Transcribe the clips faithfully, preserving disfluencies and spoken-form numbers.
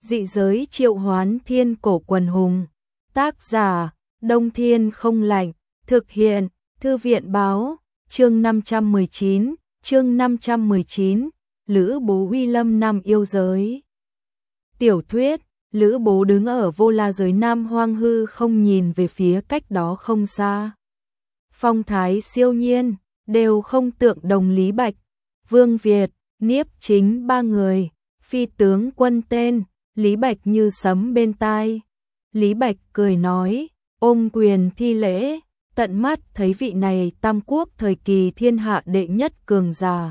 Dị giới triệu hoán thiên cổ quần hùng. Tác giả, Đông Thiên không lạnh. Thực hiện, Thư viện báo. Chương năm trăm mười chín, chương năm trăm mười chín, Lữ Bố uy lâm năm yêu giới. Tiểu thuyết, Lữ Bố đứng ở vô la giới Nam Hoang hư không nhìn về phía cách đó không xa. Phong thái siêu nhiên, đều không tượng đồng Lý Bạch, Vương Việt, Niếp Chính ba người, phi tướng quân tên, Lý Bạch như sấm bên tai. Lý Bạch cười nói, ôm quyền thi lễ, tận mắt thấy vị này tam quốc thời kỳ thiên hạ đệ nhất cường giả.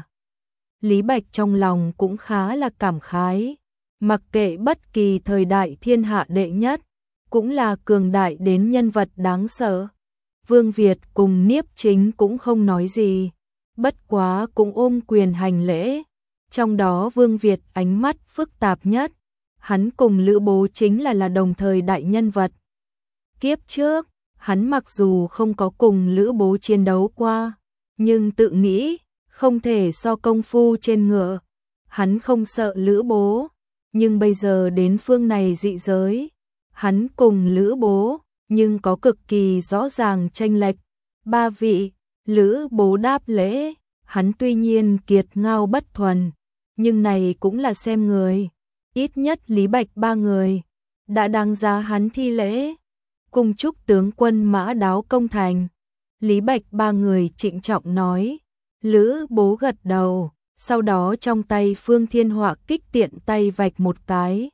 Lý Bạch trong lòng cũng khá là cảm khái, mặc kệ bất kỳ thời đại thiên hạ đệ nhất, cũng là cường đại đến nhân vật đáng sợ. Vương Việt cùng Niếp Chính cũng không nói gì, bất quá cũng ôm quyền hành lễ. Trong đó Vương Việt ánh mắt phức tạp nhất, hắn cùng Lữ Bố chính là là đồng thời đại nhân vật. Kiếp trước, hắn mặc dù không có cùng Lữ Bố chiến đấu qua, nhưng tự nghĩ không thể so công phu trên ngựa. Hắn không sợ Lữ Bố, nhưng bây giờ đến phương này dị giới, hắn cùng Lữ Bố, nhưng có cực kỳ rõ ràng chênh lệch. Ba vị, Lữ Bố đáp lễ, hắn tuy nhiên kiệt ngao bất thuần, nhưng này cũng là xem người. Ít nhất Lý Bạch ba người, đã đáng giá hắn thi lễ. Cùng chúc tướng quân mã đáo công thành. Lý Bạch ba người trịnh trọng nói. Lữ Bố gật đầu, sau đó trong tay Phương Thiên Họa kích tiện tay vạch một cái.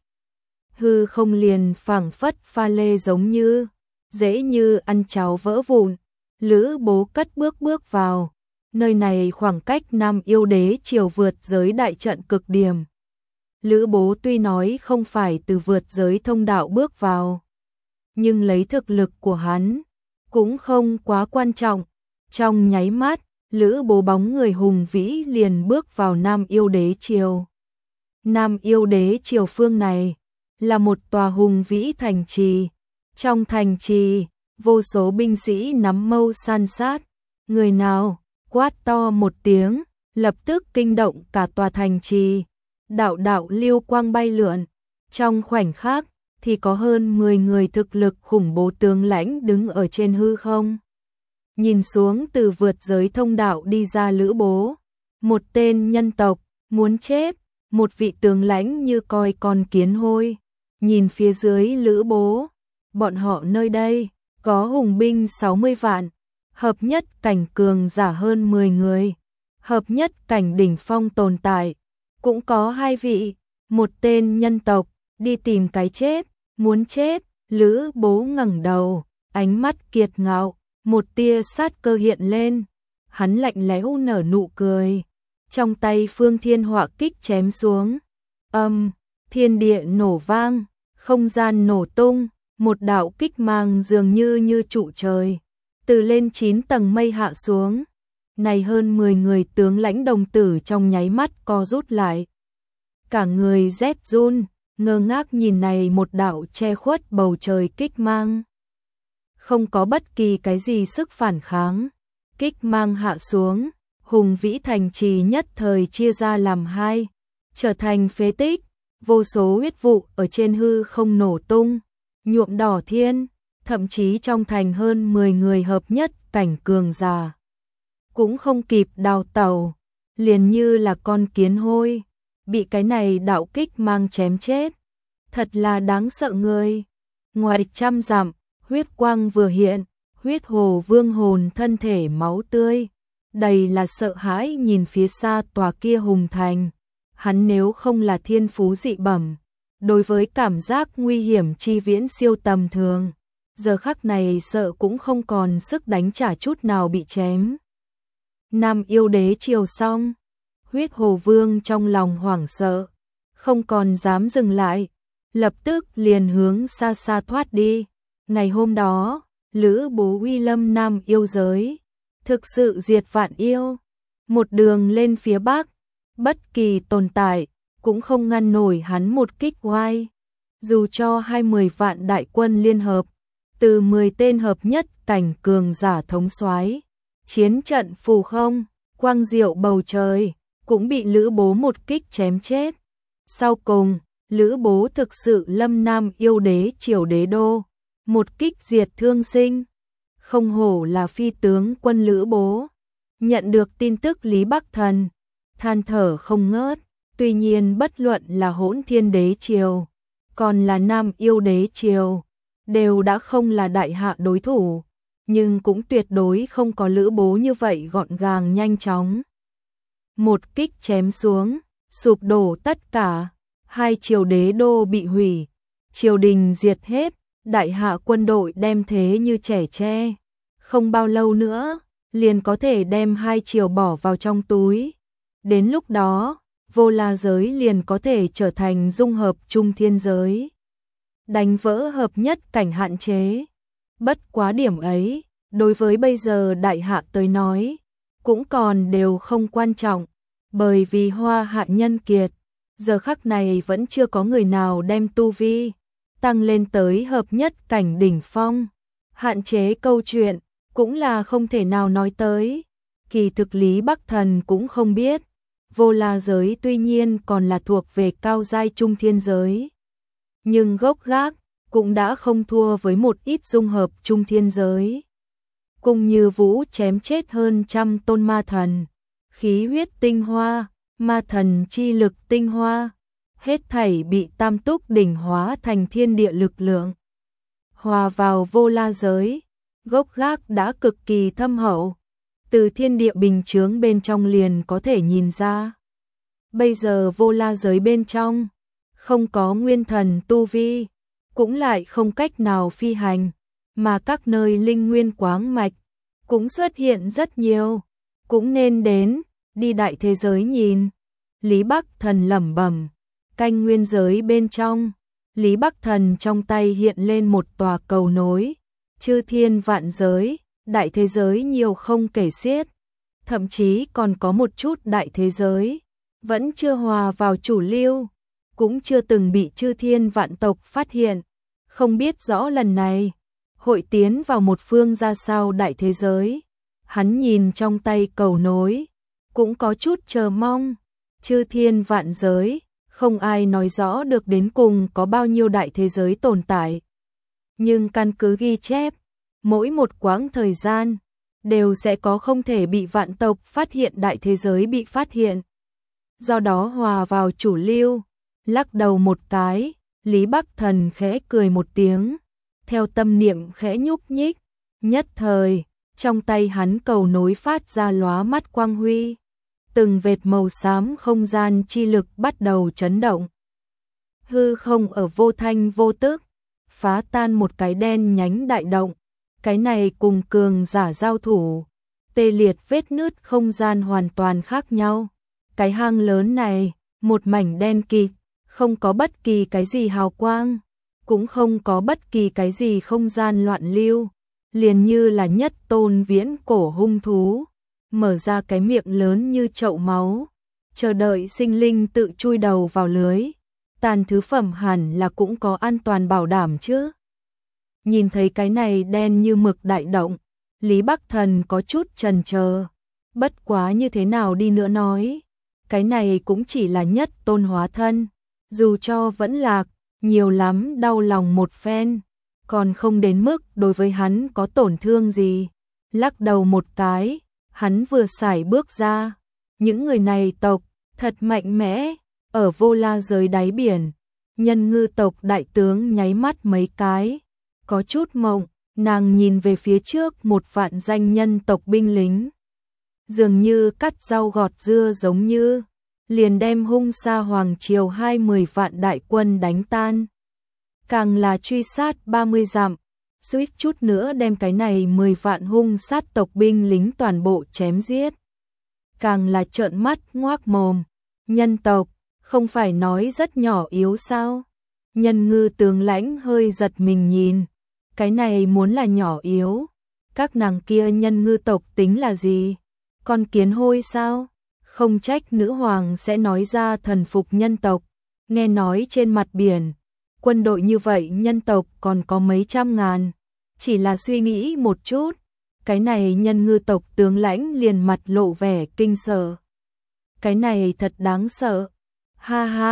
Hư không liền phảng phất pha lê giống như, dễ như ăn cháo vỡ vụn. Lữ Bố cất bước bước vào. Nơi này khoảng cách Nam Yêu Đế triều vượt giới đại trận cực điểm. Lữ Bố tuy nói không phải từ vượt giới thông đạo bước vào, nhưng lấy thực lực của hắn, cũng không quá quan trọng. Trong nháy mắt, Lữ Bố bóng người hùng vĩ liền bước vào Nam Yêu Đế triều. Nam Yêu Đế triều phương này, là một tòa hùng vĩ thành trì. Trong thành trì, vô số binh sĩ nắm mâu san sát. Người nào quát to một tiếng, lập tức kinh động cả tòa thành trì. Đạo đạo lưu quang bay lượn, trong khoảnh khắc thì có hơn mười người thực lực khủng bố tướng lãnh đứng ở trên hư không. Nhìn xuống từ vượt giới thông đạo đi ra Lữ Bố, một tên nhân tộc muốn chết, một vị tướng lãnh như coi con kiến hôi, nhìn phía dưới Lữ Bố, bọn họ nơi đây có hùng binh sáu mươi vạn, hợp nhất cảnh cường giả hơn mười người, hợp nhất cảnh đỉnh phong tồn tại. Cũng có hai vị, một tên nhân tộc, đi tìm cái chết, muốn chết. Lữ Bố ngẩng đầu, ánh mắt kiệt ngạo, một tia sát cơ hiện lên. Hắn lạnh lẽo nở nụ cười, trong tay Phương Thiên Họa kích chém xuống. Âm, thiên địa nổ vang, không gian nổ tung, một đạo kích mang dường như như trụ trời, từ lên chín tầng mây hạ xuống. Này hơn mười người tướng lãnh đồng tử trong nháy mắt co rút lại. Cả người rét run, ngơ ngác nhìn này một đạo che khuất bầu trời kích mang. Không có bất kỳ cái gì sức phản kháng. Kích mang hạ xuống, hùng vĩ thành trì nhất thời chia ra làm hai, trở thành phế tích. Vô số huyết vụ ở trên hư không nổ tung, nhuộm đỏ thiên, thậm chí trong thành hơn mười người hợp nhất cảnh cường giả cũng không kịp đào tẩu, liền như là con kiến hôi, bị cái này đạo kích mang chém chết. Thật là đáng sợ người. Ngoài trăm dặm, huyết quang vừa hiện, huyết hồ vương hồn thân thể máu tươi, đầy là sợ hãi nhìn phía xa tòa kia hùng thành. Hắn nếu không là thiên phú dị bẩm, đối với cảm giác nguy hiểm chi viễn siêu tầm thường, giờ khắc này sợ cũng không còn sức đánh trả chút nào bị chém. Nam Yêu Đế triều xong, huyết hồ vương trong lòng hoảng sợ, không còn dám dừng lại, lập tức liền hướng xa xa thoát đi. Ngày hôm đó, Lữ Bố uy lâm Nam Yêu giới, thực sự diệt vạn yêu. Một đường lên phía bắc, bất kỳ tồn tại cũng không ngăn nổi hắn một kích oai. Dù cho hai mươi vạn đại quân liên hợp, từ mười tên hợp nhất cảnh cường giả thống soái, chiến trận phù không, quang diệu bầu trời, cũng bị Lữ Bố một kích chém chết. Sau cùng, Lữ Bố thực sự lâm nam yêu đế triều đế đô, một kích diệt thương sinh. Không hổ là phi tướng quân Lữ Bố. Nhận được tin tức Lý Bắc Thần, than thở không ngớt, tuy nhiên bất luận là Hỗn Thiên đế triều, còn là Nam yêu đế triều, đều đã không là đại hạ đối thủ, nhưng cũng tuyệt đối không có Lữ Bố như vậy gọn gàng nhanh chóng. Một kích chém xuống, sụp đổ tất cả, hai triều đế đô bị hủy, triều đình diệt hết, đại hạ quân đội đem thế như trẻ tre. Không bao lâu nữa, liền có thể đem hai triều bỏ vào trong túi. Đến lúc đó, Vô La giới liền có thể trở thành dung hợp trung thiên giới. Đánh vỡ hợp nhất cảnh hạn chế. Bất quá điểm ấy, đối với bây giờ đại hạ tới nói, cũng còn đều không quan trọng, bởi vì Hoa Hạ nhân kiệt, giờ khắc này vẫn chưa có người nào đem tu vi tăng lên tới hợp nhất cảnh đỉnh phong. Hạn chế câu chuyện cũng là không thể nào nói tới. Kỳ thực Lý Bắc Thần cũng không biết, Vô La giới tuy nhiên còn là thuộc về cao giai trung thiên giới, nhưng gốc gác cũng đã không thua với một ít dung hợp trung thiên giới. Cùng như Vũ chém chết hơn trăm tôn ma thần, khí huyết tinh hoa, ma thần chi lực tinh hoa, hết thảy bị tam túc đỉnh hóa thành thiên địa lực lượng. Hòa vào Vô La giới, gốc gác đã cực kỳ thâm hậu, từ thiên địa bình chướng bên trong liền có thể nhìn ra. Bây giờ Vô La giới bên trong, không có nguyên thần tu vi, cũng lại không cách nào phi hành, mà các nơi linh nguyên quáng mạch cũng xuất hiện rất nhiều, cũng nên đến, đi đại thế giới nhìn. Lý Bắc Thần lẩm bẩm, canh nguyên giới bên trong, Lý Bắc Thần trong tay hiện lên một tòa cầu nối, chư thiên vạn giới, đại thế giới nhiều không kể xiết, thậm chí còn có một chút đại thế giới vẫn chưa hòa vào chủ lưu, cũng chưa từng bị chư thiên vạn tộc phát hiện, không biết rõ lần này hội tiến vào một phương ra sao đại thế giới. Hắn nhìn trong tay cầu nối, cũng có chút chờ mong, chư thiên vạn giới, không ai nói rõ được đến cùng có bao nhiêu đại thế giới tồn tại. Nhưng căn cứ ghi chép, mỗi một quãng thời gian, đều sẽ có không thể bị vạn tộc phát hiện đại thế giới bị phát hiện. Do đó hòa vào chủ lưu, lắc đầu một cái, Lý Bắc Thần khẽ cười một tiếng, theo tâm niệm khẽ nhúc nhích, nhất thời, trong tay hắn cầu nối phát ra lóa mắt quang huy, từng vệt màu xám không gian chi lực bắt đầu chấn động. Hư không ở vô thanh vô tức, phá tan một cái đen nhánh đại động, cái này cùng cường giả giao thủ, tê liệt vết nứt không gian hoàn toàn khác nhau. Cái hang lớn này, một mảnh đen kịt, không có bất kỳ cái gì hào quang, cũng không có bất kỳ cái gì không gian loạn lưu, liền như là nhất tôn viễn cổ hung thú, mở ra cái miệng lớn như chậu máu, chờ đợi sinh linh tự chui đầu vào lưới. Tàn thứ phẩm hẳn là cũng có an toàn bảo đảm chứ. Nhìn thấy cái này đen như mực đại động, Lý Bắc Thần có chút chần chờ, bất quá như thế nào đi nữa nói, cái này cũng chỉ là nhất tôn hóa thân, dù cho vẫn lạc, nhiều lắm đau lòng một phen, còn không đến mức đối với hắn có tổn thương gì. Lắc đầu một cái, hắn vừa sải bước ra, những người này tộc, thật mạnh mẽ, ở Vô La giới đáy biển, nhân ngư tộc đại tướng nháy mắt mấy cái, có chút mộng, nàng nhìn về phía trước một vạn danh nhân tộc binh lính, dường như cắt rau gọt dưa giống như, liền đem hung sa hoàng triều hai mươi vạn đại quân đánh tan. Càng là truy sát ba mươi dặm, suýt chút nữa đem cái này mười vạn hung sát tộc binh lính toàn bộ chém giết. Càng là trợn mắt ngoác mồm, nhân tộc, không phải nói rất nhỏ yếu sao? Nhân ngư tướng lãnh hơi giật mình nhìn, cái này muốn là nhỏ yếu, các nàng kia nhân ngư tộc tính là gì? Con kiến hôi sao? Không trách nữ hoàng sẽ nói ra thần phục nhân tộc, nghe nói trên mặt biển, quân đội như vậy nhân tộc còn có mấy trăm ngàn, chỉ là suy nghĩ một chút, cái này nhân ngư tộc tướng lãnh liền mặt lộ vẻ kinh sợ. Cái này thật đáng sợ, ha ha,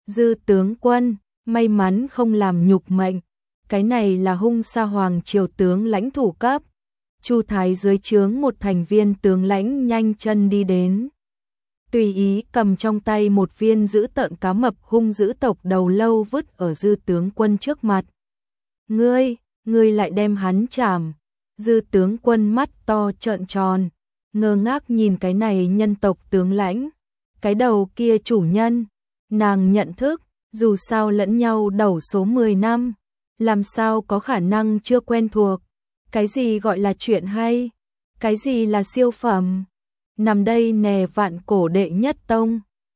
Dư tướng quân, may mắn không làm nhục mệnh, cái này là Hung Sa Hoàng triều tướng lãnh thủ cấp. Chu Thái dưới trướng một thành viên tướng lãnh nhanh chân đi đến. Tùy ý cầm trong tay một viên dữ tợn cá mập hung dữ tộc đầu lâu vứt ở dư tướng quân trước mặt. Ngươi, ngươi lại đem hắn chảm. Dư tướng quân mắt to trợn tròn, ngơ ngác nhìn cái này nhân tộc tướng lãnh. Cái đầu kia chủ nhân, nàng nhận thức, dù sao lẫn nhau đầu số mười năm, làm sao có khả năng chưa quen thuộc. Cái gì gọi là chuyện hay, cái gì là siêu phẩm. Nằm đây nè vạn cổ đệ nhất tông.